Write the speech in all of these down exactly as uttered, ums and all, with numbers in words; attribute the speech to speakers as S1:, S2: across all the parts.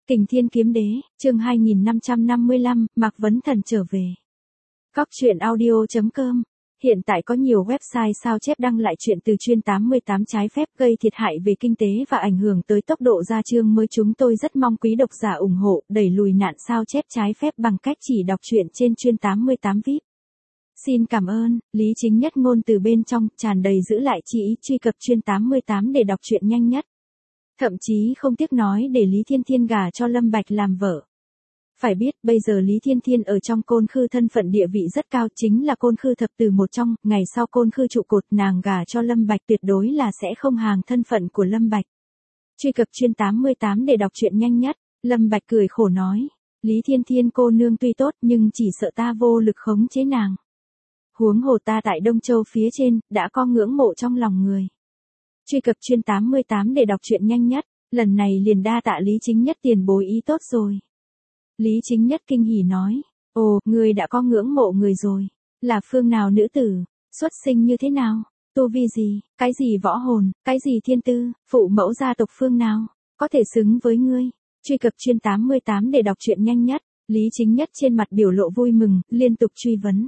S1: Kình Thiên Kiếm Đế, chương hai nghìn năm trăm năm mươi lăm, Mạc Vấn Thần trở về. Cóc truyện audio chấm com. Hiện tại có nhiều website sao chép đăng lại chuyện từ chuyên tám mươi tám trái phép gây thiệt hại về kinh tế và ảnh hưởng tới tốc độ ra chương mới. Chúng tôi rất mong quý độc giả ủng hộ, đẩy lùi nạn sao chép trái phép bằng cách chỉ đọc truyện trên chuyên tám mươi tám vi ai pi. Xin cảm ơn. Lý Chính Nhất ngôn từ bên trong, tràn đầy giữ lại chi ý truy cập chuyên tám mươi tám để đọc truyện nhanh nhất. Thậm chí không tiếc nói để Lý Thiên Thiên gả cho Lâm Bạch làm vợ. Phải biết, bây giờ Lý Thiên Thiên ở trong Côn Khư thân phận địa vị rất cao, chính là Côn Khư thập tử một trong, ngày sau Côn Khư trụ cột, nàng gả cho Lâm Bạch tuyệt đối là sẽ không hàng thân phận của Lâm Bạch. Truy cập chuyên tám mươi tám để đọc truyện nhanh nhất. Lâm Bạch cười khổ nói, Lý Thiên Thiên cô nương tuy tốt nhưng chỉ sợ ta vô lực khống chế nàng. Huống hồ ta tại Đông Châu phía trên, đã có ngưỡng mộ trong lòng người. Truy cập chuyên tám mươi tám để đọc truyện nhanh nhất, lần này liền đa tạ Lý Chính Nhất tiền bối ý tốt rồi. Lý Chính Nhất kinh hỉ nói, ồ, ngươi đã có ngưỡng mộ người rồi, là phương nào nữ tử, xuất sinh như thế nào, tu vi gì, cái gì võ hồn, cái gì thiên tư, phụ mẫu gia tộc phương nào, có thể xứng với ngươi. Truy cập chuyên tám mươi tám để đọc truyện nhanh nhất, Lý Chính Nhất trên mặt biểu lộ vui mừng, liên tục truy vấn.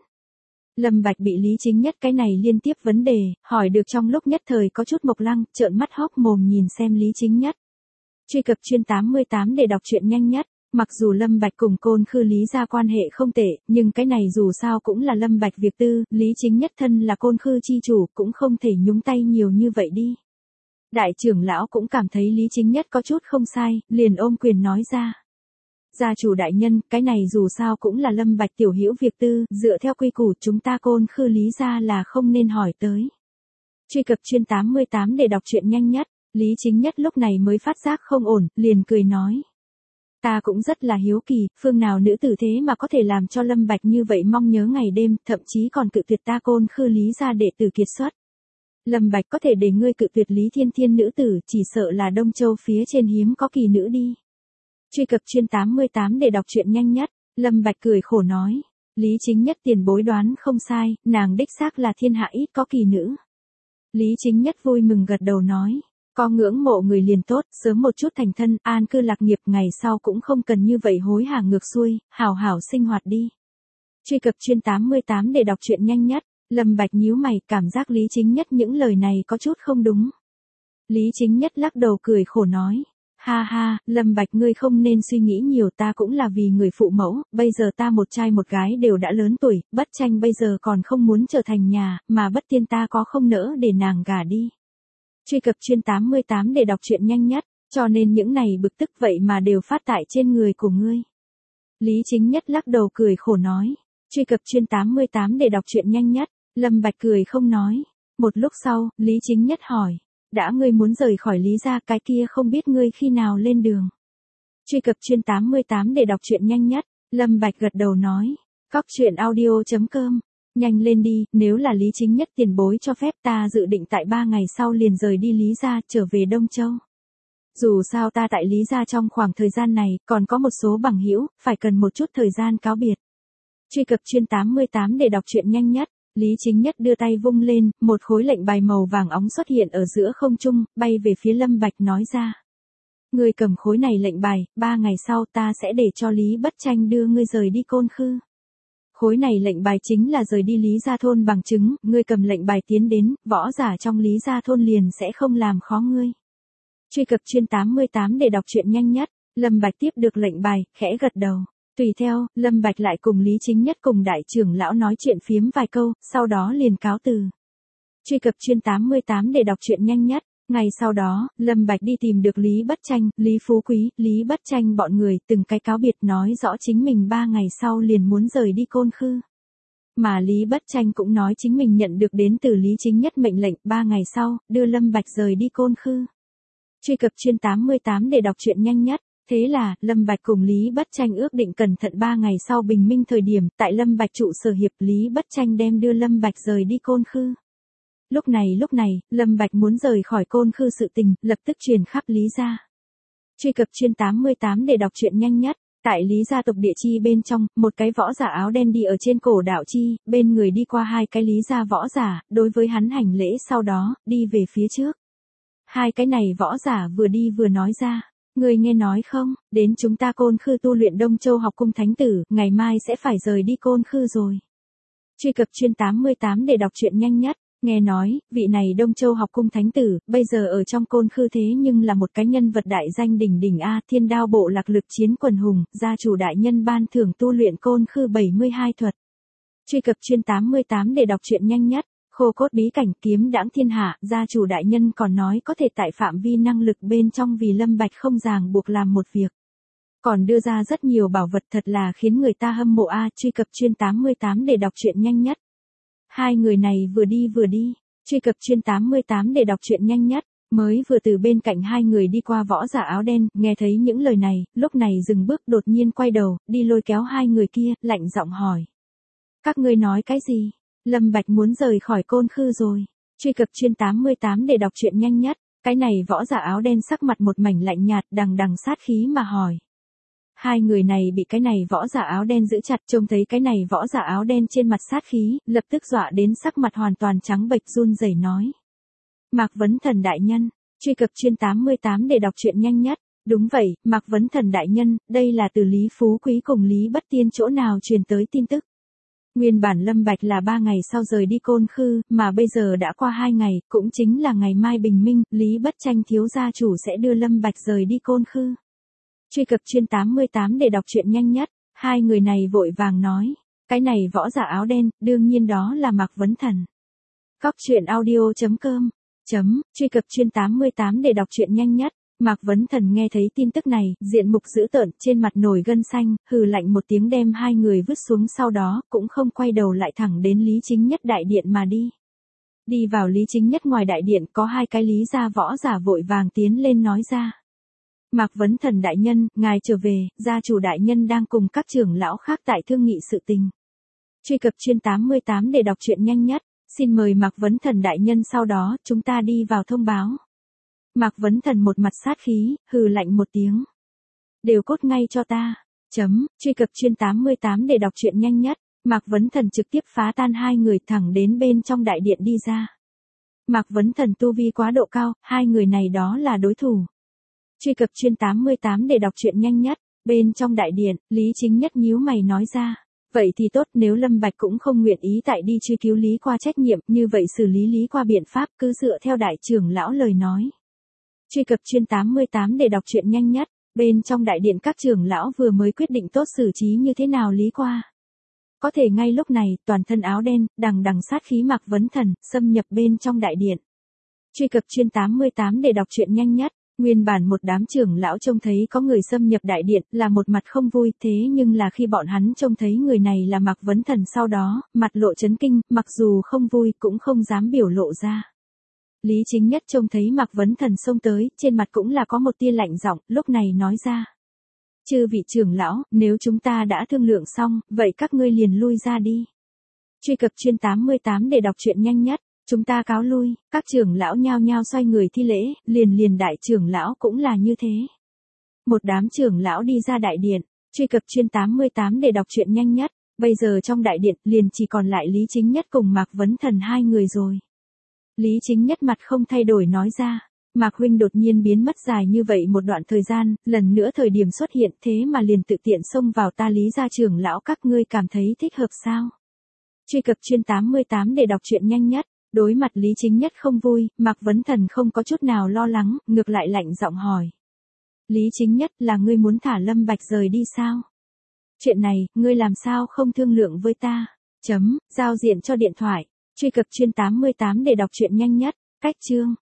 S1: Lâm Bạch bị Lý Chính Nhất cái này liên tiếp vấn đề, hỏi được trong lúc nhất thời có chút mộc lăng, trợn mắt hốc mồm nhìn xem Lý Chính Nhất. Truy cập chuyên tám mươi tám để đọc truyện nhanh nhất, mặc dù Lâm Bạch cùng Côn Khư Lý gia quan hệ không tệ, nhưng cái này dù sao cũng là Lâm Bạch việc tư, Lý Chính Nhất thân là Côn Khư chi chủ, cũng không thể nhúng tay nhiều như vậy đi. Đại trưởng lão cũng cảm thấy Lý Chính Nhất có chút không sai, liền ôm quyền nói ra. Gia chủ đại nhân, cái này dù sao cũng là Lâm Bạch tiểu hữu việc tư, dựa theo quy củ chúng ta Côn Khư Lý gia là không nên hỏi tới. Truy cập chuyên tám mươi tám để đọc truyện nhanh nhất, Lý Chính Nhất lúc này mới phát giác không ổn, liền cười nói. Ta cũng rất là hiếu kỳ, phương nào nữ tử thế mà có thể làm cho Lâm Bạch như vậy mong nhớ ngày đêm, thậm chí còn cự tuyệt ta Côn Khư Lý gia đệ tử kiệt xuất. Lâm Bạch có thể để ngươi cự tuyệt Lý Thiên Thiên nữ tử, chỉ sợ là Đông Châu phía trên hiếm có kỳ nữ đi. Truy cập chuyên tám mươi tám để đọc truyện nhanh nhất, Lâm Bạch cười khổ nói, Lý Chính Nhất tiền bối đoán không sai, nàng đích xác là thiên hạ ít có kỳ nữ. Lý Chính Nhất vui mừng gật đầu nói, có ngưỡng mộ người liền tốt, sớm một chút thành thân, an cư lạc nghiệp, ngày sau cũng không cần như vậy hối hả ngược xuôi, hảo hảo sinh hoạt đi. Truy cập chuyên tám mươi tám để đọc truyện nhanh nhất, Lâm Bạch nhíu mày, cảm giác Lý Chính Nhất những lời này có chút không đúng. Lý Chính Nhất lắc đầu cười khổ nói, ha ha, Lâm Bạch ngươi không nên suy nghĩ nhiều, ta cũng là vì người phụ mẫu, bây giờ ta một trai một gái đều đã lớn tuổi, Bất Tranh bây giờ còn không muốn trở thành nhà, mà Bất Tiên ta có không nỡ để nàng gả đi. Truy cập chuyên tám mươi tám để đọc truyện nhanh nhất, cho nên những này bực tức vậy mà đều phát tại trên người của ngươi. Lý Chính Nhất lắc đầu cười khổ nói, truy cập chuyên tám mươi tám để đọc truyện nhanh nhất, Lâm Bạch cười không nói. Một lúc sau, Lý Chính Nhất hỏi, đã ngươi muốn rời khỏi Lý gia, cái kia không biết ngươi khi nào lên đường. Truy cập chuyên tám mươi tám để đọc truyện nhanh nhất, Lâm Bạch gật đầu nói, cóc truyện audio chấm com. Nhanh lên đi, nếu là Lý Chính Nhất tiền bối cho phép, ta dự định tại ba ngày sau liền rời đi Lý gia, trở về Đông Châu. Dù sao ta tại Lý gia trong khoảng thời gian này, còn có một số bằng hữu, phải cần một chút thời gian cáo biệt. Truy cập chuyên tám mươi tám để đọc truyện nhanh nhất, Lý Chính Nhất đưa tay vung lên, một khối lệnh bài màu vàng óng xuất hiện ở giữa không trung, bay về phía Lâm Bạch nói ra. Ngươi cầm khối này lệnh bài, ba ngày sau ta sẽ để cho Lý Bất Tranh đưa ngươi rời đi Côn Khư. Khối này lệnh bài chính là rời đi Lý gia thôn bằng chứng, ngươi cầm lệnh bài tiến đến, võ giả trong Lý gia thôn liền sẽ không làm khó ngươi. Truy cập chuyên tám mươi tám để đọc truyện nhanh nhất, Lâm Bạch tiếp được lệnh bài, khẽ gật đầu. Tùy theo, Lâm Bạch lại cùng Lý Chính Nhất cùng đại trưởng lão nói chuyện phiếm vài câu, sau đó liền cáo từ. Truy cập chuyên tám mươi tám để đọc truyện nhanh nhất, ngày sau đó, Lâm Bạch đi tìm được Lý Bất Tranh, Lý Phú Quý, Lý Bất Tranh bọn người từng cái cáo biệt nói rõ chính mình ba ngày sau liền muốn rời đi Côn Khư. Mà Lý Bất Tranh cũng nói chính mình nhận được đến từ Lý Chính Nhất mệnh lệnh ba ngày sau, đưa Lâm Bạch rời đi Côn Khư. Truy cập chuyên tám mươi tám để đọc truyện nhanh nhất. Thế là, Lâm Bạch cùng Lý Bất Tranh ước định cẩn thận ba ngày sau bình minh thời điểm, tại Lâm Bạch trụ sở hiệp, Lý Bất Tranh đem đưa Lâm Bạch rời đi Côn Khư. Lúc này lúc này, Lâm Bạch muốn rời khỏi Côn Khư sự tình, lập tức truyền khắp Lý gia. Truy cập chuyên tám mươi tám để đọc truyện nhanh nhất, tại Lý gia tộc địa chi bên trong, một cái võ giả áo đen đi ở trên cổ đạo chi, bên người đi qua hai cái Lý gia võ giả, đối với hắn hành lễ sau đó, đi về phía trước. Hai cái này võ giả vừa đi vừa nói ra. Ngươi nghe nói không, đến chúng ta Côn Khư tu luyện Đông Châu học cung thánh tử, ngày mai sẽ phải rời đi Côn Khư rồi. Truy cập chuyên tám mươi tám để đọc truyện nhanh nhất. Nghe nói, vị này Đông Châu học cung thánh tử, bây giờ ở trong Côn Khư thế nhưng là một cái nhân vật đại danh đỉnh đỉnh A, Thiên Đao bộ lạc lực chiến quần hùng, gia chủ đại nhân ban thưởng tu luyện Côn Khư bảy mươi hai thuật. Truy cập chuyên tám mươi tám để đọc truyện nhanh nhất. Khô cốt bí cảnh kiếm đãng thiên hạ, gia chủ đại nhân còn nói có thể tại phạm vi năng lực bên trong vì Lâm Bạch không ràng buộc làm một việc. Còn đưa ra rất nhiều bảo vật thật là khiến người ta hâm mộ A, truy cập chuyên tám mươi tám để đọc truyện nhanh nhất. Hai người này vừa đi vừa đi, truy cập chuyên tám mươi tám để đọc truyện nhanh nhất, mới vừa từ bên cạnh hai người đi qua võ giả áo đen, nghe thấy những lời này, lúc này dừng bước đột nhiên quay đầu, đi lôi kéo hai người kia, lạnh giọng hỏi. Các ngươi nói cái gì? Lâm Bạch muốn rời khỏi Côn Khư rồi. Truy cập chuyên tám mươi tám để đọc truyện nhanh nhất, cái này võ giả áo đen sắc mặt một mảnh lạnh nhạt đằng đằng sát khí mà hỏi. Hai người này bị cái này võ giả áo đen giữ chặt, trông thấy cái này võ giả áo đen trên mặt sát khí, lập tức dọa đến sắc mặt hoàn toàn trắng bệch run rẩy nói. Mạc Vấn Thần đại nhân, truy cập chuyên tám mươi tám để đọc truyện nhanh nhất. Đúng vậy, Mạc Vấn Thần đại nhân, đây là từ Lý Phú Quý cùng Lý Bất Tiên chỗ nào truyền tới tin tức. Nguyên bản Lâm Bạch là ba ngày sau rời đi Côn Khư, mà bây giờ đã qua hai ngày, cũng chính là ngày mai bình minh, Lý Bất Tranh thiếu gia chủ sẽ đưa Lâm Bạch rời đi Côn Khư. Truy cập chuyên tám mươi tám để đọc truyện nhanh nhất, hai người này vội vàng nói, cái này võ giả áo đen, đương nhiên đó là Mạc Vấn Thần. Cóc truyện audio chấm com, chấm, truy cập chuyên tám mươi tám để đọc truyện nhanh nhất. Mạc Vấn Thần nghe thấy tin tức này, diện mục dữ tợn, trên mặt nổi gân xanh, hừ lạnh một tiếng đem hai người vứt xuống, sau đó, cũng không quay đầu lại thẳng đến Lý Chính Nhất đại điện mà đi. Đi vào Lý Chính Nhất ngoài đại điện, có hai cái Lý gia võ giả vội vàng tiến lên nói ra. Mạc Vấn Thần đại nhân, ngài trở về, gia chủ đại nhân đang cùng các trưởng lão khác tại thương nghị sự tình. Truy cập chuyên tám mươi tám để đọc truyện nhanh nhất, xin mời Mạc Vấn Thần đại nhân sau đó, chúng ta đi vào thông báo. Mạc Vấn Thần một mặt sát khí, hừ lạnh một tiếng. Đều cốt ngay cho ta. Chấm, truy cập chuyên tám mươi tám để đọc truyện nhanh nhất. Mạc Vấn Thần trực tiếp phá tan hai người thẳng đến bên trong đại điện đi ra. Mạc Vấn Thần tu vi quá độ cao, hai người này đó là đối thủ. Truy cập chuyên tám mươi tám để đọc truyện nhanh nhất. Bên trong đại điện, Lý Chính Nhất nhíu mày nói ra. Vậy thì tốt, nếu Lâm Bạch cũng không nguyện ý tại đi truy cứu Lý qua trách nhiệm, như vậy xử lý Lý qua biện pháp cứ dựa theo đại trưởng lão lời nói. Truy cập chuyên tám mươi tám để đọc truyện nhanh nhất. Bên trong đại điện các trưởng lão vừa mới quyết định tốt xử trí như thế nào Lý qua. Có thể ngay lúc này, toàn thân áo đen, đằng đằng sát khí Mạc Vấn Thần, xâm nhập bên trong đại điện. Truy cập chuyên tám mươi tám để đọc truyện nhanh nhất. Nguyên bản một đám trưởng lão trông thấy có người xâm nhập đại điện, là một mặt không vui, thế nhưng là khi bọn hắn trông thấy người này là Mạc Vấn Thần sau đó, mặt lộ chấn kinh, mặc dù không vui cũng không dám biểu lộ ra. Lý Chính Nhất trông thấy Mạc Vấn Thần xông tới, trên mặt cũng là có một tia lạnh giọng, lúc này nói ra. Chư vị trưởng lão, nếu chúng ta đã thương lượng xong, vậy các ngươi liền lui ra đi. Truy cập chuyên tám mươi tám để đọc truyện nhanh nhất, chúng ta cáo lui, các trưởng lão nhao nhao xoay người thi lễ, liền liền đại trưởng lão cũng là như thế. Một đám trưởng lão đi ra đại điện, truy cập chuyên tám mươi tám để đọc truyện nhanh nhất, bây giờ trong đại điện liền chỉ còn lại Lý Chính Nhất cùng Mạc Vấn Thần hai người rồi. Lý Chính Nhất mặt không thay đổi nói ra, Mạc huynh đột nhiên biến mất dài như vậy một đoạn thời gian, lần nữa thời điểm xuất hiện thế mà liền tự tiện xông vào ta Lý gia trưởng lão, các ngươi cảm thấy thích hợp sao? Truy cập chuyên tám mươi tám để đọc truyện nhanh nhất, đối mặt Lý Chính Nhất không vui, Mạc Vấn Thần không có chút nào lo lắng, ngược lại lạnh giọng hỏi. Lý Chính Nhất, là ngươi muốn thả Lâm Bạch rời đi sao? Chuyện này, ngươi làm sao không thương lượng với ta? Chấm, giao diện cho điện thoại. Truy cập chuyên tám mươi tám để đọc truyện nhanh nhất, cách chương.